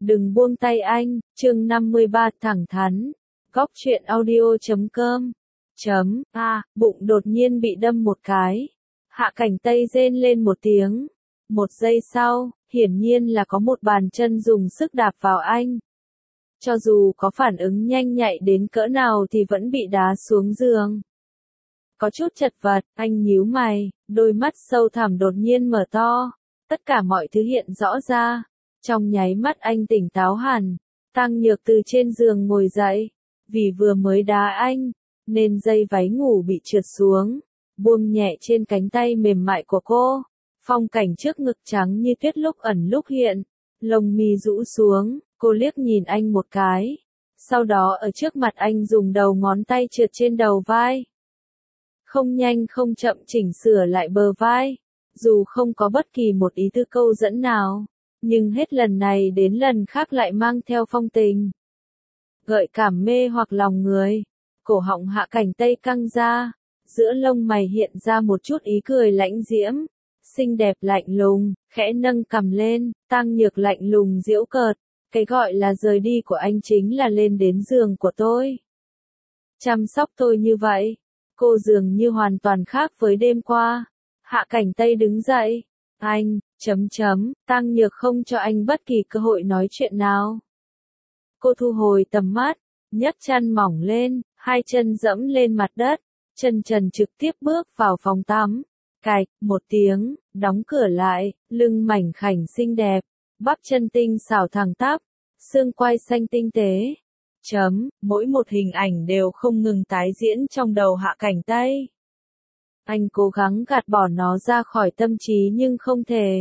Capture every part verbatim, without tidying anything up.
Đừng buông tay anh, chương năm mươi ba thẳng thắn. Góc truyện audio chấm com. Chấm, a, bụng đột nhiên bị đâm một cái. Hạ Cảnh Tây rên lên một tiếng. Một giây sau, hiển nhiên là có một bàn chân dùng sức đạp vào anh. Cho dù có phản ứng nhanh nhạy đến cỡ nào thì vẫn bị đá xuống giường. Có chút chật vật, anh nhíu mày, đôi mắt sâu thẳm đột nhiên mở to. Tất cả mọi thứ hiện rõ ra. Trong nháy mắt anh tỉnh táo hẳn. Tăng Nhược từ trên giường ngồi dậy. Vì vừa mới đá anh, nên dây váy ngủ bị trượt xuống, buông nhẹ trên cánh tay mềm mại của cô. Phong cảnh trước ngực trắng như tuyết lúc ẩn lúc hiện, lông mi rũ xuống, cô liếc nhìn anh một cái. Sau đó ở trước mặt anh dùng đầu ngón tay trượt trên đầu vai. Không nhanh không chậm chỉnh sửa lại bờ vai, dù không có bất kỳ một ý tư câu dẫn nào, nhưng hết lần này đến lần khác lại mang theo phong tình. Gợi cảm mê hoặc lòng người. Cổ họng Hạ Cảnh Tây căng ra, giữa lông mày hiện ra một chút ý cười lãnh diễm, xinh đẹp lạnh lùng, khẽ nâng cằm lên. Tăng Nhược lạnh lùng giễu cợt, cái gọi là rời đi của anh chính là lên đến giường của tôi, chăm sóc tôi như vậy. Cô dường như hoàn toàn khác với đêm qua. Hạ Cảnh Tây đứng dậy. Anh, chấm chấm, Tăng Nhược không cho anh bất kỳ cơ hội nói chuyện nào. Cô thu hồi tầm mắt, nhấc chân mỏng lên, hai chân dẫm lên mặt đất, chân trần trực tiếp bước vào phòng tắm. Cạch, một tiếng, đóng cửa lại, lưng mảnh khảnh xinh đẹp, bắp chân tinh xảo thẳng tắp, xương quai xanh tinh tế. Chấm, mỗi một hình ảnh đều không ngừng tái diễn trong đầu Hạ Cảnh Tây. Anh cố gắng gạt bỏ nó ra khỏi tâm trí nhưng không thể.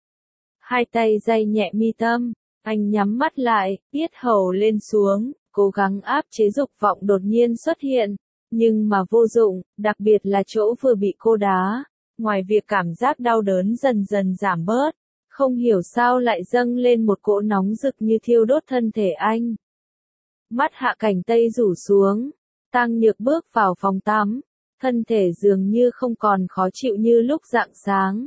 Hai tay day nhẹ mi tâm. Anh nhắm mắt lại, yết hầu lên xuống, cố gắng áp chế dục vọng đột nhiên xuất hiện, nhưng mà vô dụng, đặc biệt là chỗ vừa bị cô đá. Ngoài việc cảm giác đau đớn dần dần giảm bớt, không hiểu sao lại dâng lên một cỗ nóng rực như thiêu đốt thân thể anh. Mắt Hạ Cảnh Tây rủ xuống, Tăng Nhược bước vào phòng tắm, thân thể dường như không còn khó chịu như lúc rạng sáng.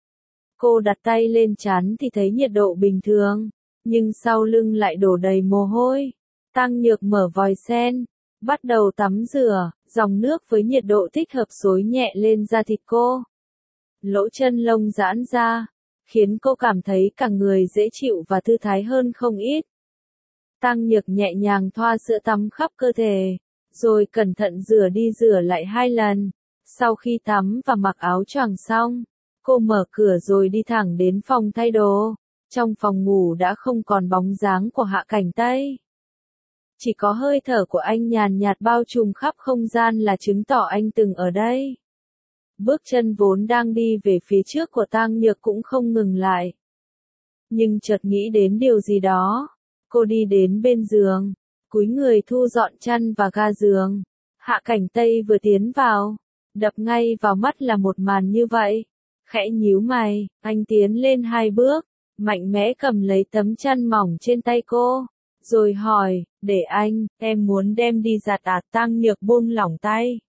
Cô đặt tay lên trán thì thấy nhiệt độ bình thường. Nhưng sau lưng lại đổ đầy mồ hôi. Tăng Nhược mở vòi sen, bắt đầu tắm rửa, dòng nước với nhiệt độ thích hợp xối nhẹ lên da thịt cô. Lỗ chân lông giãn ra, khiến cô cảm thấy cả người dễ chịu và thư thái hơn không ít. Tăng Nhược nhẹ nhàng thoa sữa tắm khắp cơ thể, rồi cẩn thận rửa đi rửa lại hai lần. Sau khi tắm và mặc áo choàng xong, cô mở cửa rồi đi thẳng đến phòng thay đồ. Trong phòng ngủ đã không còn bóng dáng của Hạ Cảnh Tây. Chỉ có hơi thở của anh nhàn nhạt bao trùm khắp không gian là chứng tỏ anh từng ở đây. Bước chân vốn đang đi về phía trước của Tăng Nhược cũng không ngừng lại. Nhưng chợt nghĩ đến điều gì đó. Cô đi đến bên giường, cúi người thu dọn chăn và ga giường. Hạ Cảnh Tây vừa tiến vào, đập ngay vào mắt là một màn như vậy. Khẽ nhíu mày, anh tiến lên hai bước. Mạnh mẽ cầm lấy tấm chăn mỏng trên tay cô, rồi hỏi, để anh, em muốn đem đi giặt à? Tăng Nhược buông lỏng tay.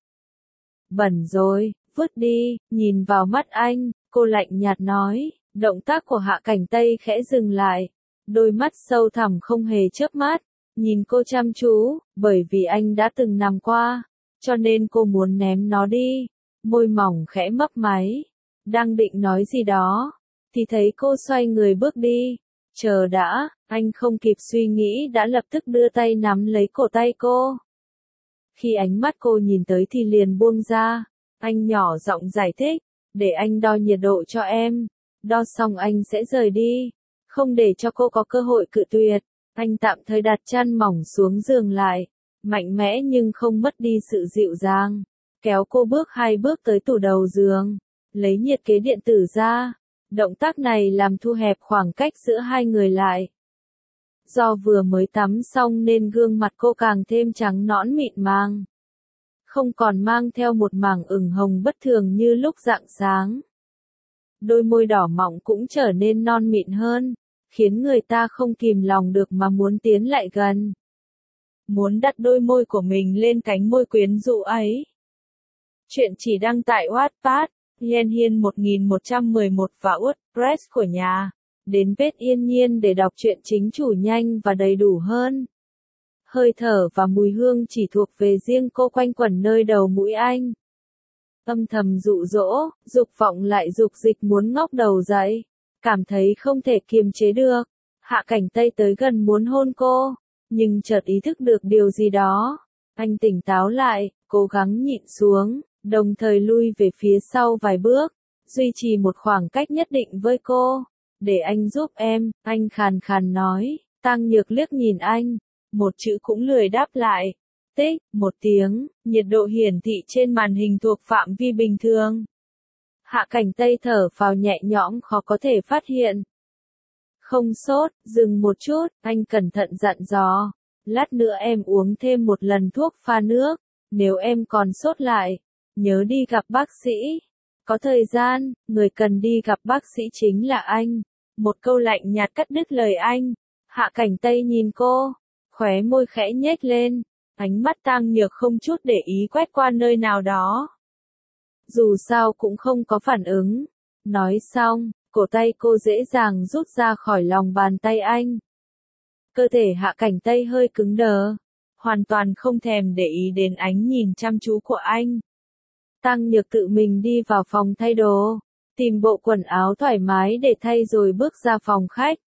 Bẩn rồi, vứt đi. Nhìn vào mắt anh, cô lạnh nhạt nói. Động tác của Hạ Cảnh Tây khẽ dừng lại, đôi mắt sâu thẳm không hề chớp mắt, nhìn cô chăm chú, bởi vì anh đã từng nằm qua, cho nên cô muốn ném nó đi. Môi mỏng khẽ mấp máy, đang định nói gì đó thì thấy cô xoay người bước đi. Chờ đã, anh không kịp suy nghĩ đã lập tức đưa tay nắm lấy cổ tay cô. Khi ánh mắt cô nhìn tới thì liền buông ra. Anh nhỏ giọng giải thích, để anh đo nhiệt độ cho em. Đo xong anh sẽ rời đi. Không để cho cô có cơ hội cự tuyệt, anh tạm thời đặt chăn mỏng xuống giường lại. Mạnh mẽ nhưng không mất đi sự dịu dàng. Kéo cô bước hai bước tới tủ đầu giường, lấy nhiệt kế điện tử ra. Động tác này làm thu hẹp khoảng cách giữa hai người lại. Do vừa mới tắm xong nên gương mặt cô càng thêm trắng nõn mịn màng. Không còn mang theo một mảng ửng hồng bất thường như lúc rạng sáng. Đôi môi đỏ mọng cũng trở nên non mịn hơn, khiến người ta không kìm lòng được mà muốn tiến lại gần. Muốn đặt đôi môi của mình lên cánh môi quyến rũ ấy. Chuyện chỉ đăng tại Wattpad. Yen Hiên một nghìn một trăm mười một và WordPress của nhà. đến Bết Yên Nhiên để đọc truyện chính chủ nhanh và đầy đủ hơn. Hơi thở và mùi hương chỉ thuộc về riêng cô quanh quẩn nơi đầu mũi anh. Âm thầm dụ dỗ, dục vọng lại dục dịch muốn ngóc đầu dậy. Cảm thấy không thể kiềm chế được. Hạ Cảnh Tây tới gần muốn hôn cô, nhưng chợt ý thức được điều gì đó. Anh tỉnh táo lại, cố gắng nhịn xuống, đồng thời lui về phía sau vài bước, duy trì một khoảng cách nhất định với cô. Để anh giúp em, anh khàn khàn nói. Tăng Nhược liếc nhìn anh, một chữ cũng lười đáp lại. Tích, một tiếng, nhiệt độ hiển thị trên màn hình thuộc phạm vi bình thường. Hạ Cảnh Tây thở phào nhẹ nhõm khó có thể phát hiện. Không sốt, dừng một chút, anh cẩn thận dặn dò. Lát nữa em uống thêm một lần thuốc pha nước, nếu em còn sốt lại, nhớ đi gặp bác sĩ. Có thời gian, người cần đi gặp bác sĩ chính là anh. Một câu lạnh nhạt cắt đứt lời anh. Hạ Cảnh Tây nhìn cô, khóe môi khẽ nhếch lên, ánh mắt Tang Nhược không chút để ý quét qua nơi nào đó. Dù sao cũng không có phản ứng. Nói xong, cổ tay cô dễ dàng rút ra khỏi lòng bàn tay anh. Cơ thể Hạ Cảnh Tây hơi cứng đờ, hoàn toàn không thèm để ý đến ánh nhìn chăm chú của anh. Tang Nhược tự mình đi vào phòng thay đồ, tìm bộ quần áo thoải mái để thay rồi bước ra phòng khách.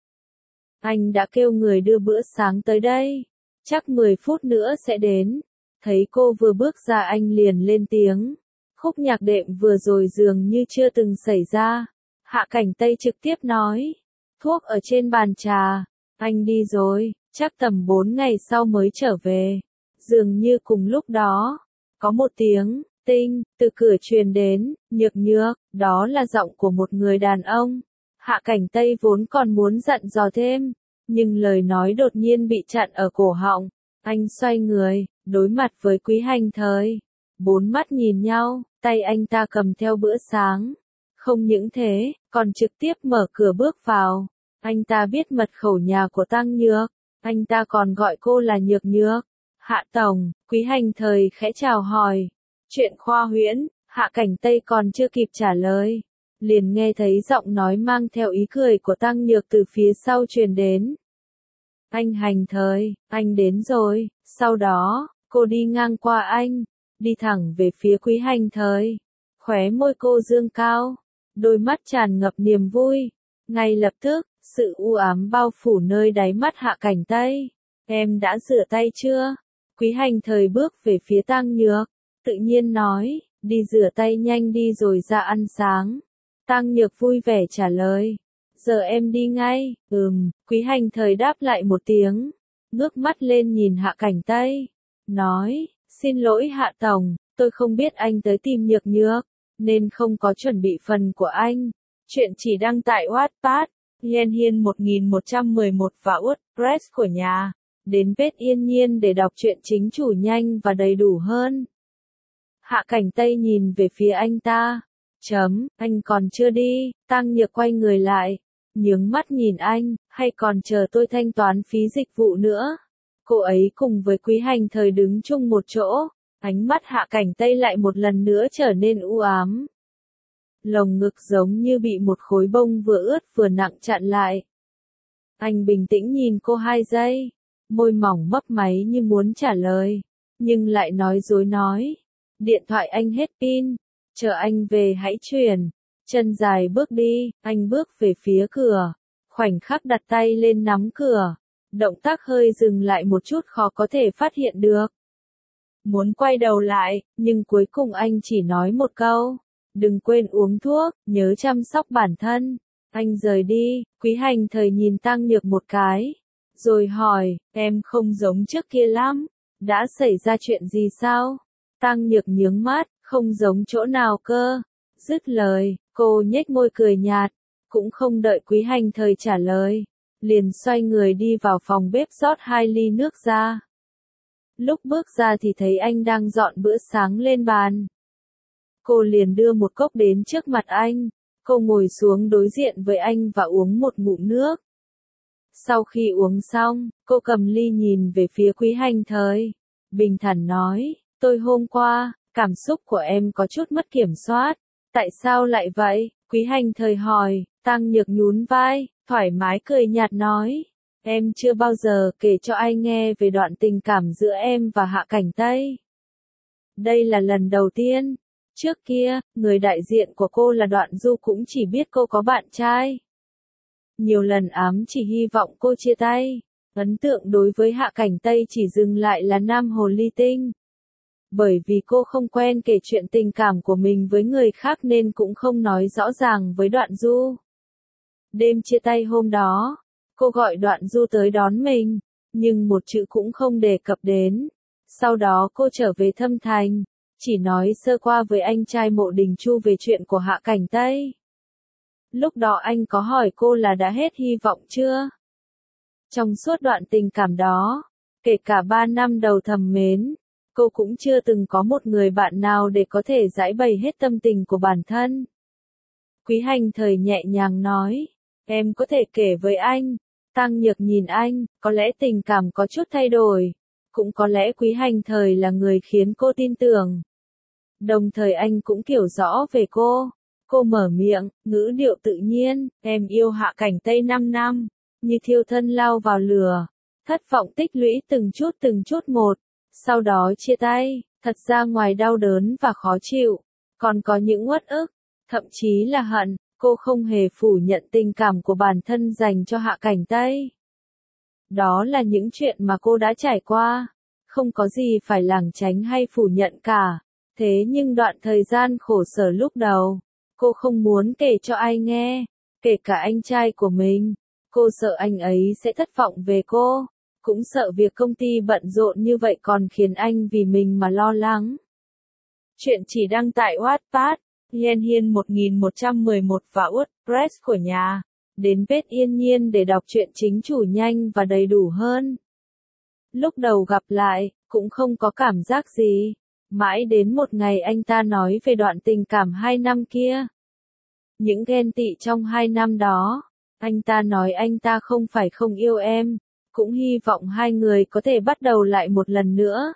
Anh đã kêu người đưa bữa sáng tới đây, chắc mười phút nữa sẽ đến. Thấy cô vừa bước ra anh liền lên tiếng. Khúc nhạc đệm vừa rồi dường như chưa từng xảy ra. Hạ Cảnh Tây trực tiếp nói. Thuốc ở trên bàn trà. Anh đi rồi, chắc tầm bốn ngày sau mới trở về. Dường như cùng lúc đó, có một tiếng, tinh, từ cửa truyền đến, Nhược Nhược, đó là giọng của một người đàn ông. Hạ Cảnh Tây vốn còn muốn dặn dò thêm, nhưng lời nói đột nhiên bị chặn ở cổ họng. Anh xoay người, đối mặt với Quý Hành Thời. Bốn mắt nhìn nhau, tay anh ta cầm theo bữa sáng. Không những thế, còn trực tiếp mở cửa bước vào. Anh ta biết mật khẩu nhà của Tăng Nhược. Anh ta còn gọi cô là Nhược Nhược. Hạ Tổng, Quý Hành Thời khẽ chào hỏi. Chuyện khoa huyễn, Hạ Cảnh Tây còn chưa kịp trả lời. Liền nghe thấy giọng nói mang theo ý cười của Tăng Nhược từ phía sau truyền đến. Anh Hành Thời, anh đến rồi. Sau đó, cô đi ngang qua anh, đi thẳng về phía Quý Hành Thời. Khóe môi cô dương cao, đôi mắt tràn ngập niềm vui. Ngay lập tức, sự u ám bao phủ nơi đáy mắt Hạ Cảnh Tây. Em đã rửa tay chưa? Quý Hành Thời bước về phía Tăng Nhược, tự nhiên nói, đi rửa tay nhanh đi rồi ra ăn sáng. Tăng Nhược vui vẻ trả lời, giờ em đi ngay. Ừm, Quý Hành Thời đáp lại một tiếng, ngước mắt lên nhìn Hạ Cảnh Tây, nói, xin lỗi Hạ Tổng, tôi không biết anh tới tìm Nhược Nhược, nên không có chuẩn bị phần của anh. Chuyện chỉ đăng tại Wattpad, Yen Hiên một nghìn một trăm mười một và WordPress của nhà. Đến Bết Yên Nhiên để đọc truyện chính chủ nhanh và đầy đủ hơn. Hạ Cảnh Tây nhìn về phía anh ta. Chấm, anh còn chưa đi. Tăng Nhược quay người lại, nhướng mắt nhìn anh, hay còn chờ tôi thanh toán phí dịch vụ nữa. Cô ấy cùng với Quý Hành Thời đứng chung một chỗ. Ánh mắt Hạ Cảnh Tây lại một lần nữa trở nên u ám. Lồng ngực giống như bị một khối bông vừa ướt vừa nặng chặn lại. Anh bình tĩnh nhìn cô hai giây, môi mỏng mấp máy như muốn trả lời, nhưng lại nói dối nói. Điện thoại anh hết pin, chờ anh về hãy truyền. Chân dài bước đi, anh bước về phía cửa, khoảnh khắc đặt tay lên nắm cửa. Động tác hơi dừng lại một chút khó có thể phát hiện được. Muốn quay đầu lại, nhưng cuối cùng anh chỉ nói một câu. Đừng quên uống thuốc, nhớ chăm sóc bản thân. Anh rời đi, Quý Hành Thời nhìn Tăng Nhược một cái. Rồi hỏi, em không giống trước kia lắm. Đã xảy ra chuyện gì sao? Tăng Nhược nhướng mắt, không giống chỗ nào cơ. Dứt lời, cô nhếch môi cười nhạt. Cũng không đợi Quý Hành Thời trả lời. Liền xoay người đi vào phòng bếp rót hai ly nước ra. Lúc bước ra thì thấy anh đang dọn bữa sáng lên bàn. Cô liền đưa một cốc đến trước mặt anh. Cô ngồi xuống đối diện với anh và uống một ngụm nước. Sau khi uống xong, cô cầm ly nhìn về phía Quý Hành Thời. Bình thản nói, tôi hôm qua, cảm xúc của em có chút mất kiểm soát. Tại sao lại vậy? Quý Hành Thời hỏi. Tăng Nhược nhún vai, thoải mái cười nhạt nói. Em chưa bao giờ kể cho ai nghe về đoạn tình cảm giữa em và Hạ Cảnh Tây. Đây là lần đầu tiên. Trước kia, người đại diện của cô là Đoạn Du cũng chỉ biết cô có bạn trai. Nhiều lần ám chỉ hy vọng cô chia tay. Ấn tượng đối với Hạ Cảnh Tây chỉ dừng lại là nam hồ ly tinh. Bởi vì cô không quen kể chuyện tình cảm của mình với người khác nên cũng không nói rõ ràng với Đoạn Du. Đêm chia tay hôm đó, cô gọi Đoạn Du tới đón mình, nhưng một chữ cũng không đề cập đến. Sau đó cô trở về Thâm Thành, chỉ nói sơ qua với anh trai Mộ Đình Chu về chuyện của Hạ Cảnh Tây. Lúc đó anh có hỏi cô là đã hết hy vọng chưa? Trong suốt đoạn tình cảm đó, kể cả ba năm đầu thầm mến, cô cũng chưa từng có một người bạn nào để có thể giải bày hết tâm tình của bản thân. Quý Hành Thời nhẹ nhàng nói, em có thể kể với anh. Tăng Nhược nhìn anh, có lẽ tình cảm có chút thay đổi, cũng có lẽ Quý Hành Thời là người khiến cô tin tưởng. Đồng thời anh cũng hiểu rõ về cô. Cô mở miệng, ngữ điệu tự nhiên, em yêu Hạ Cảnh Tây năm năm, như thiêu thân lao vào lửa, thất vọng tích lũy từng chút từng chút một, sau đó chia tay, thật ra ngoài đau đớn và khó chịu, còn có những uất ức, thậm chí là hận, cô không hề phủ nhận tình cảm của bản thân dành cho Hạ Cảnh Tây. Đó là những chuyện mà cô đã trải qua, không có gì phải lảng tránh hay phủ nhận cả, thế nhưng đoạn thời gian khổ sở lúc đầu, cô không muốn kể cho ai nghe, kể cả anh trai của mình. Cô sợ anh ấy sẽ thất vọng về cô, cũng sợ việc công ty bận rộn như vậy còn khiến anh vì mình mà lo lắng. Chuyện chỉ đăng tại Wattpad, Yen Hiên một nghìn một trăm mười một và WordPress của nhà. Đến Vết Yên Nhiên để đọc truyện chính chủ nhanh và đầy đủ hơn. Lúc đầu gặp lại, cũng không có cảm giác gì. Mãi đến một ngày anh ta nói về đoạn tình cảm hai năm kia. Những ghen tị trong hai năm đó. Anh ta nói anh ta không phải không yêu em, cũng hy vọng hai người có thể bắt đầu lại một lần nữa.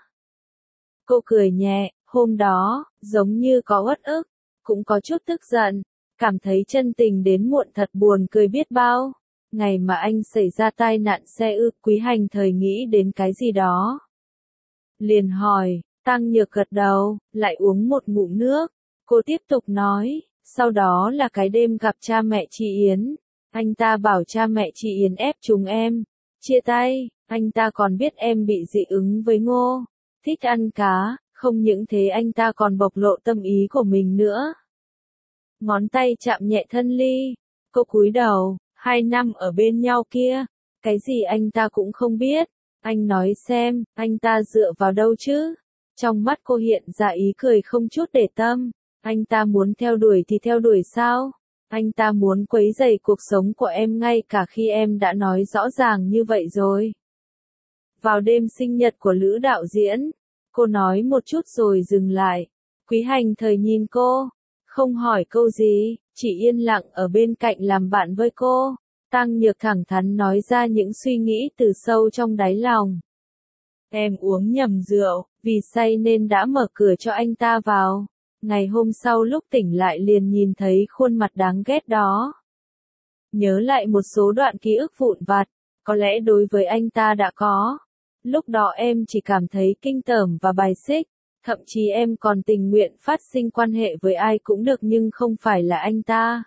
Cô cười nhẹ, hôm đó, giống như có uất ức, cũng có chút tức giận, cảm thấy chân tình đến muộn thật buồn cười biết bao. Ngày mà anh xảy ra tai nạn xe ư, Quý Hành Thời nghĩ đến cái gì đó. Liền hỏi, Tăng Nhược gật đầu, lại uống một ngụm nước. Cô tiếp tục nói, sau đó là cái đêm gặp cha mẹ chị Yến. Anh ta bảo cha mẹ chị Yến ép chúng em chia tay, anh ta còn biết em bị dị ứng với ngô, thích ăn cá, không những thế anh ta còn bộc lộ tâm ý của mình nữa. Ngón tay chạm nhẹ thân Ly, cô cúi đầu, hai năm ở bên nhau kia, cái gì anh ta cũng không biết. Anh nói xem, anh ta dựa vào đâu chứ? Trong mắt cô hiện ra ý cười không chút để tâm. Anh ta muốn theo đuổi thì theo đuổi sao? Anh ta muốn quấy rầy cuộc sống của em ngay cả khi em đã nói rõ ràng như vậy rồi. Vào đêm sinh nhật của Lữ đạo diễn, cô nói một chút rồi dừng lại. Quý Hành Thời nhìn cô, không hỏi câu gì, chỉ yên lặng ở bên cạnh làm bạn với cô. Tăng Nhược thẳng thắn nói ra những suy nghĩ từ sâu trong đáy lòng. Em uống nhầm rượu, vì say nên đã mở cửa cho anh ta vào. Ngày hôm sau lúc tỉnh lại liền nhìn thấy khuôn mặt đáng ghét đó. Nhớ lại một số đoạn ký ức vụn vặt, có lẽ đối với anh ta đã có. Lúc đó em chỉ cảm thấy kinh tởm và bài xích, thậm chí em còn tình nguyện phát sinh quan hệ với ai cũng được nhưng không phải là anh ta.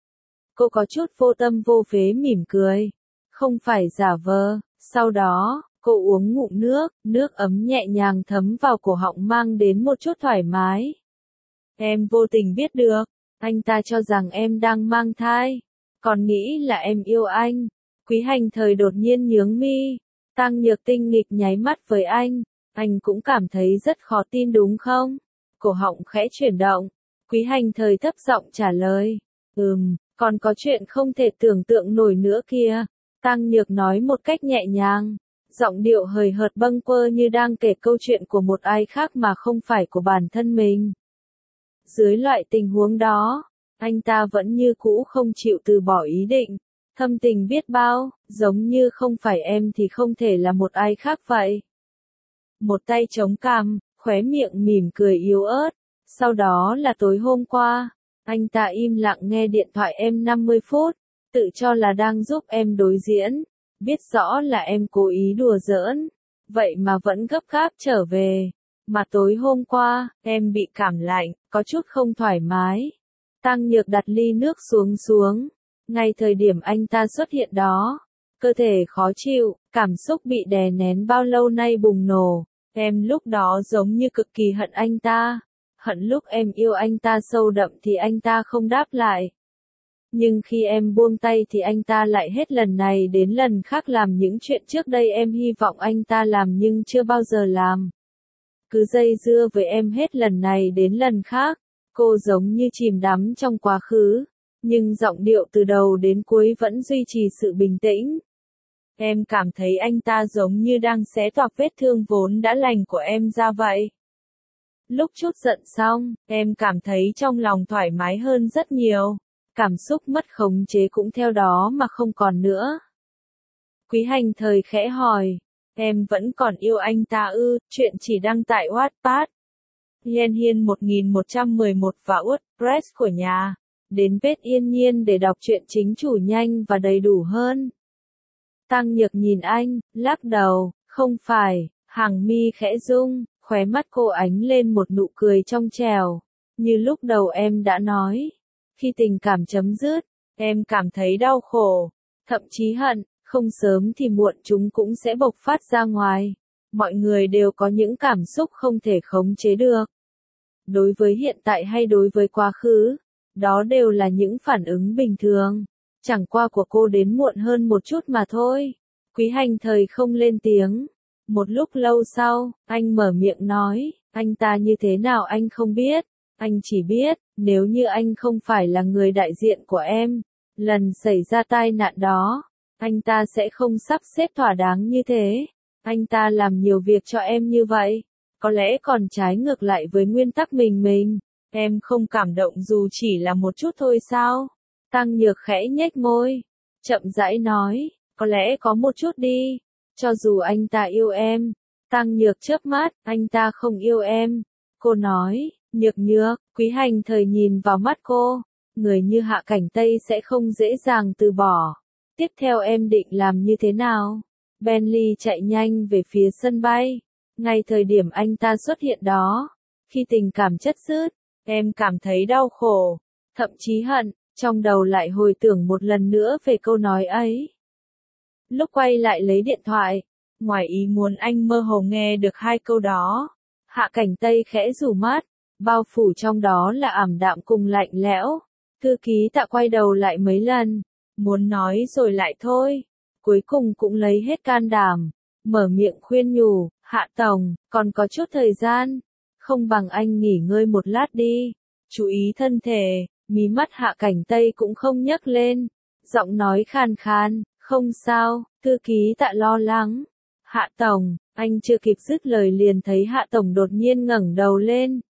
Cô có chút vô tâm vô phế mỉm cười, không phải giả vờ. Sau đó, cô uống ngụm nước, nước ấm nhẹ nhàng thấm vào cổ họng mang đến một chút thoải mái. Em vô tình biết được, anh ta cho rằng em đang mang thai, còn nghĩ là em yêu anh. Quý Hành Thời đột nhiên nhướng mi, Tăng Nhược tinh nghịch nháy mắt với anh, anh cũng cảm thấy rất khó tin đúng không? Cổ họng khẽ chuyển động, Quý Hành Thời thấp giọng trả lời, ừm, còn có chuyện không thể tưởng tượng nổi nữa kìa. Tăng Nhược nói một cách nhẹ nhàng, giọng điệu hời hợt bâng quơ như đang kể câu chuyện của một ai khác mà không phải của bản thân mình. Dưới loại tình huống đó, anh ta vẫn như cũ không chịu từ bỏ ý định. Thâm tình biết bao, giống như không phải em thì không thể là một ai khác vậy. Một tay chống cằm, khóe miệng mỉm cười yếu ớt. Sau đó là tối hôm qua, anh ta im lặng nghe điện thoại em năm mươi phút. tự cho là đang giúp em đối diễn, biết rõ là em cố ý đùa giỡn, vậy mà vẫn gấp gáp trở về. Mà tối hôm qua, em bị cảm lạnh, có chút không thoải mái. Tăng Nhược đặt ly nước xuống xuống. Ngay thời điểm anh ta xuất hiện đó, cơ thể khó chịu, cảm xúc bị đè nén bao lâu nay bùng nổ. Em lúc đó giống như cực kỳ hận anh ta. Hận lúc em yêu anh ta sâu đậm thì anh ta không đáp lại. Nhưng khi em buông tay thì anh ta lại hết lần này đến lần khác làm những chuyện trước đây em hy vọng anh ta làm nhưng chưa bao giờ làm. Cứ dây dưa với em hết lần này đến lần khác. Cô giống như chìm đắm trong quá khứ, nhưng giọng điệu từ đầu đến cuối vẫn duy trì sự bình tĩnh. Em cảm thấy anh ta giống như đang xé toạc vết thương vốn đã lành của em ra vậy. Lúc chút giận xong, em cảm thấy trong lòng thoải mái hơn rất nhiều. Cảm xúc mất khống chế cũng theo đó mà không còn nữa. Quý Hành Thời khẽ hỏi, em vẫn còn yêu anh ta ư? Chuyện chỉ đăng tại Wattpad. Yên Hiên một nghìn một trăm mười một và WordPress của nhà. Đến page Yên Nhiên để đọc truyện chính chủ nhanh và đầy đủ hơn. Tăng Nhược nhìn anh, lắc đầu, không phải, hàng mi khẽ rung, khóe mắt cô ánh lên một nụ cười trong trẻo. Như lúc đầu em đã nói, khi tình cảm chấm dứt, em cảm thấy đau khổ, thậm chí hận, không sớm thì muộn chúng cũng sẽ bộc phát ra ngoài. Mọi người đều có những cảm xúc không thể khống chế được. Đối với hiện tại hay đối với quá khứ, đó đều là những phản ứng bình thường. Chẳng qua của cô đến muộn hơn một chút mà thôi. Quý Hành Thời không lên tiếng. Một lúc lâu sau, anh mở miệng nói, anh ta như thế nào anh không biết. Anh chỉ biết, nếu như anh không phải là người đại diện của em, lần xảy ra tai nạn đó, anh ta sẽ không sắp xếp thỏa đáng như thế. Anh ta làm nhiều việc cho em như vậy, có lẽ còn trái ngược lại với nguyên tắc mình mình. Em không cảm động dù chỉ là một chút thôi sao? Tăng Nhược khẽ nhếch môi, chậm rãi nói, có lẽ có một chút đi. Cho dù anh ta yêu em. Tăng Nhược chớp mắt, anh ta không yêu em. Cô nói, Nhược Nhược, Quý Hành Thời nhìn vào mắt cô. Người như Hạ Cảnh Tây sẽ không dễ dàng từ bỏ. Tiếp theo em định làm như thế nào? Bentley chạy nhanh về phía sân bay. Ngay thời điểm anh ta xuất hiện đó, khi tình cảm chất dứt, em cảm thấy đau khổ, thậm chí hận, trong đầu lại hồi tưởng một lần nữa về câu nói ấy. Lúc quay lại lấy điện thoại, ngoài ý muốn anh mơ hồ nghe được hai câu đó. Hạ Cảnh Tây khẽ rủ mắt, bao phủ trong đó là ảm đạm cùng lạnh lẽo. Thư ký Tạ quay đầu lại mấy lần, muốn nói rồi lại thôi. Cuối cùng cũng lấy hết can đảm, mở miệng khuyên nhủ, Hạ Tổng, còn có chút thời gian, không bằng anh nghỉ ngơi một lát đi, chú ý thân thể. Mí mắt Hạ Cảnh Tây cũng không nhấc lên, giọng nói khàn khàn, không sao. Thư ký Tạ lo lắng. Hạ Tổng, anh chưa kịp dứt lời liền thấy Hạ Tổng đột nhiên ngẩng đầu lên.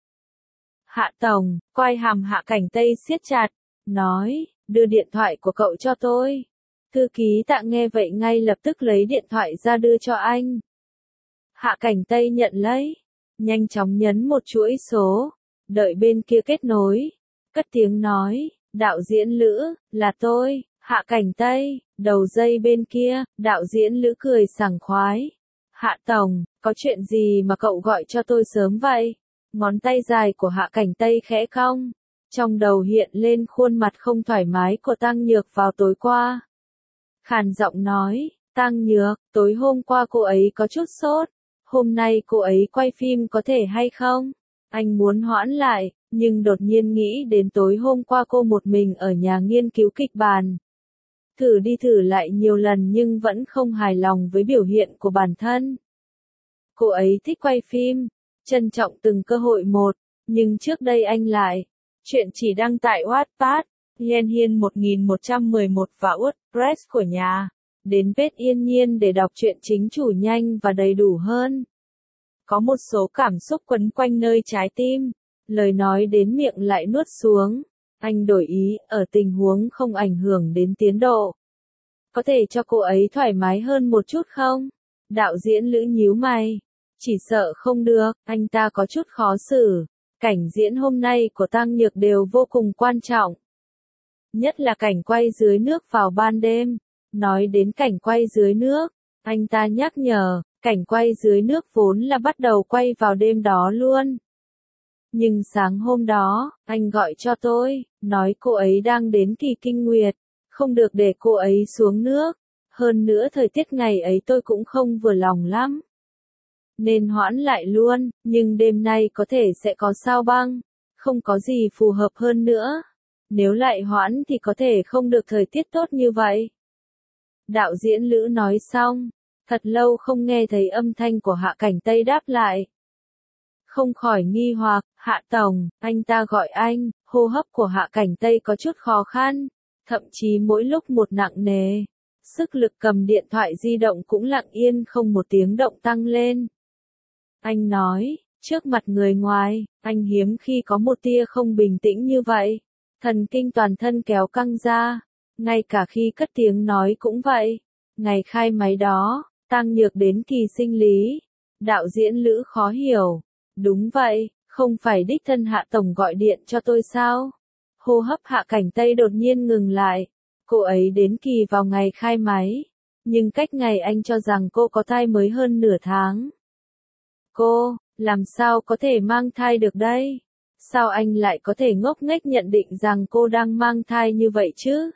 Hạ Tổng, quai hàm Hạ Cảnh Tây siết chặt, nói, đưa điện thoại của cậu cho tôi. Thư ký Tạ nghe vậy ngay lập tức lấy điện thoại ra đưa cho anh. Hạ Cảnh Tây nhận lấy, nhanh chóng nhấn một chuỗi số, đợi bên kia kết nối, cất tiếng nói, đạo diễn Lữ, là tôi, Hạ Cảnh Tây. Đầu dây bên kia, đạo diễn Lữ cười sảng khoái. Hạ Tổng, có chuyện gì mà cậu gọi cho tôi sớm vậy? Ngón tay dài của Hạ Cảnh Tây khẽ cong, trong đầu hiện lên khuôn mặt không thoải mái của Tăng Nhược vào tối qua. Khàn giọng nói, Tăng Nhược, tối hôm qua cô ấy có chút sốt, hôm nay cô ấy quay phim có thể hay không? Anh muốn hoãn lại, nhưng đột nhiên nghĩ đến tối hôm qua cô một mình ở nhà nghiên cứu kịch bản. Thử đi thử lại nhiều lần nhưng vẫn không hài lòng với biểu hiện của bản thân. Cô ấy thích quay phim, trân trọng từng cơ hội một, nhưng trước đây anh lại. Chuyện chỉ đăng tại Wattpad. Yên Hiên một nghìn một trăm mười một và WordPress của nhà. Đến page Yên Nhiên để đọc truyện chính chủ nhanh và đầy đủ hơn. Có một số cảm xúc quấn quanh nơi trái tim, lời nói đến miệng lại nuốt xuống. Anh đổi ý, ở tình huống không ảnh hưởng đến tiến độ. Có thể cho cô ấy thoải mái hơn một chút không? Đạo diễn Lữ nhíu mày. Chỉ sợ không được, anh ta có chút khó xử. Cảnh diễn hôm nay của Tăng Nhược đều vô cùng quan trọng. nhất là cảnh quay dưới nước vào ban đêm. Nói đến cảnh quay dưới nước, anh ta nhắc nhở, cảnh quay dưới nước vốn là bắt đầu quay vào đêm đó luôn. Nhưng sáng hôm đó, anh gọi cho tôi, nói cô ấy đang đến kỳ kinh nguyệt, không được để cô ấy xuống nước. Hơn nữa thời tiết ngày ấy tôi cũng không vừa lòng lắm. Nên hoãn lại luôn, nhưng đêm nay có thể sẽ có sao băng, không có gì phù hợp hơn nữa. Nếu lại hoãn thì có thể không được thời tiết tốt như vậy. Đạo diễn Lữ nói xong, thật lâu không nghe thấy âm thanh của Hạ Cảnh Tây đáp lại. Không khỏi nghi hoặc, Hạ Tổng, anh ta gọi anh, hô hấp của Hạ Cảnh Tây có chút khó khăn, thậm chí mỗi lúc một nặng nề. Sức lực cầm điện thoại di động cũng lặng yên không một tiếng động tăng lên. Anh nói, trước mặt người ngoài, anh hiếm khi có một tia không bình tĩnh như vậy. Thần kinh toàn thân kéo căng ra, ngay cả khi cất tiếng nói cũng vậy. Ngày khai máy đó, Tăng Nhược đến kỳ sinh lý. Đạo diễn Lữ khó hiểu. Đúng vậy, không phải đích thân Hạ Tổng gọi điện cho tôi sao? Hô hấp Hạ Cảnh Tây đột nhiên ngừng lại. Cô ấy đến kỳ vào ngày khai máy, nhưng cách ngày anh cho rằng cô có thai mới hơn nửa tháng. Cô, làm sao có thể mang thai được đây? Sao anh lại có thể ngốc nghếch nhận định rằng cô đang mang thai như vậy chứ?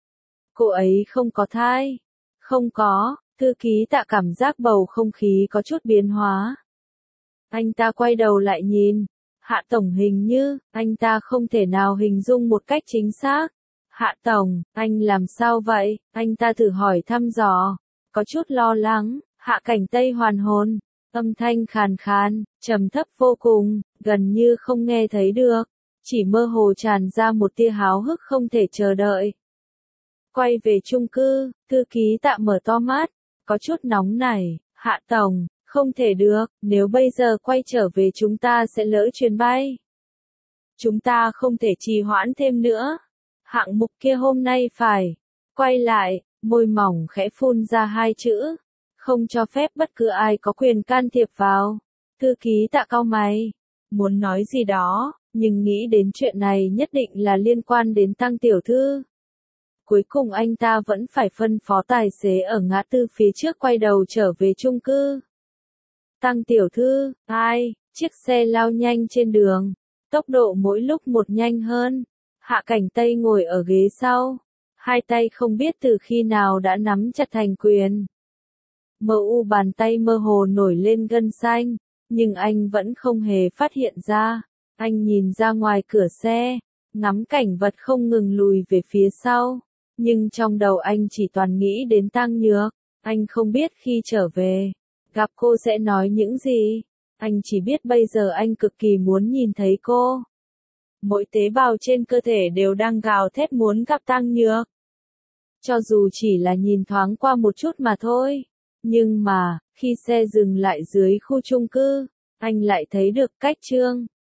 Cô ấy không có thai. Không có, thư ký Tạ cảm giác bầu không khí có chút biến hóa. Anh ta quay đầu lại nhìn. Hạ Tổng hình như, anh ta không thể nào hình dung một cách chính xác. Hạ Tổng, anh làm sao vậy? Anh ta thử hỏi thăm dò. Có chút lo lắng, Hạ Cảnh Tây hoàn hồn. Âm thanh khàn khàn, trầm thấp vô cùng, gần như không nghe thấy được. Chỉ mơ hồ tràn ra một tia háo hức không thể chờ đợi. Quay về chung cư, thư ký Tạ mở to mắt. Có chút nóng nảy, Hạ Tổng, không thể được, nếu bây giờ quay trở về chúng ta sẽ lỡ chuyến bay. Chúng ta không thể trì hoãn thêm nữa. Hạng mục kia hôm nay phải quay lại, môi mỏng khẽ phun ra hai chữ. Không cho phép bất cứ ai có quyền can thiệp vào. Thư ký Tạ cau mày, muốn nói gì đó, nhưng nghĩ đến chuyện này nhất định là liên quan đến Tăng tiểu thư. Cuối cùng anh ta vẫn phải phân phó tài xế ở ngã tư phía trước quay đầu trở về chung cư. Tăng tiểu thư, ai, chiếc xe lao nhanh trên đường, tốc độ mỗi lúc một nhanh hơn. Hạ Cảnh Tây ngồi ở ghế sau, hai tay không biết từ khi nào đã nắm chặt thành quyền. Mờ u bàn tay mơ hồ nổi lên gân xanh, nhưng anh vẫn không hề phát hiện ra. Anh nhìn ra ngoài cửa xe, ngắm cảnh vật không ngừng lùi về phía sau, nhưng trong đầu anh chỉ toàn nghĩ đến Tăng Nhược. Anh không biết khi trở về, gặp cô sẽ nói những gì. Anh chỉ biết bây giờ anh cực kỳ muốn nhìn thấy cô. Mỗi tế bào trên cơ thể đều đang gào thét muốn gặp Tăng Nhược. Cho dù chỉ là nhìn thoáng qua một chút mà thôi. Nhưng mà, khi xe dừng lại dưới khu chung cư, anh lại thấy được cách Trương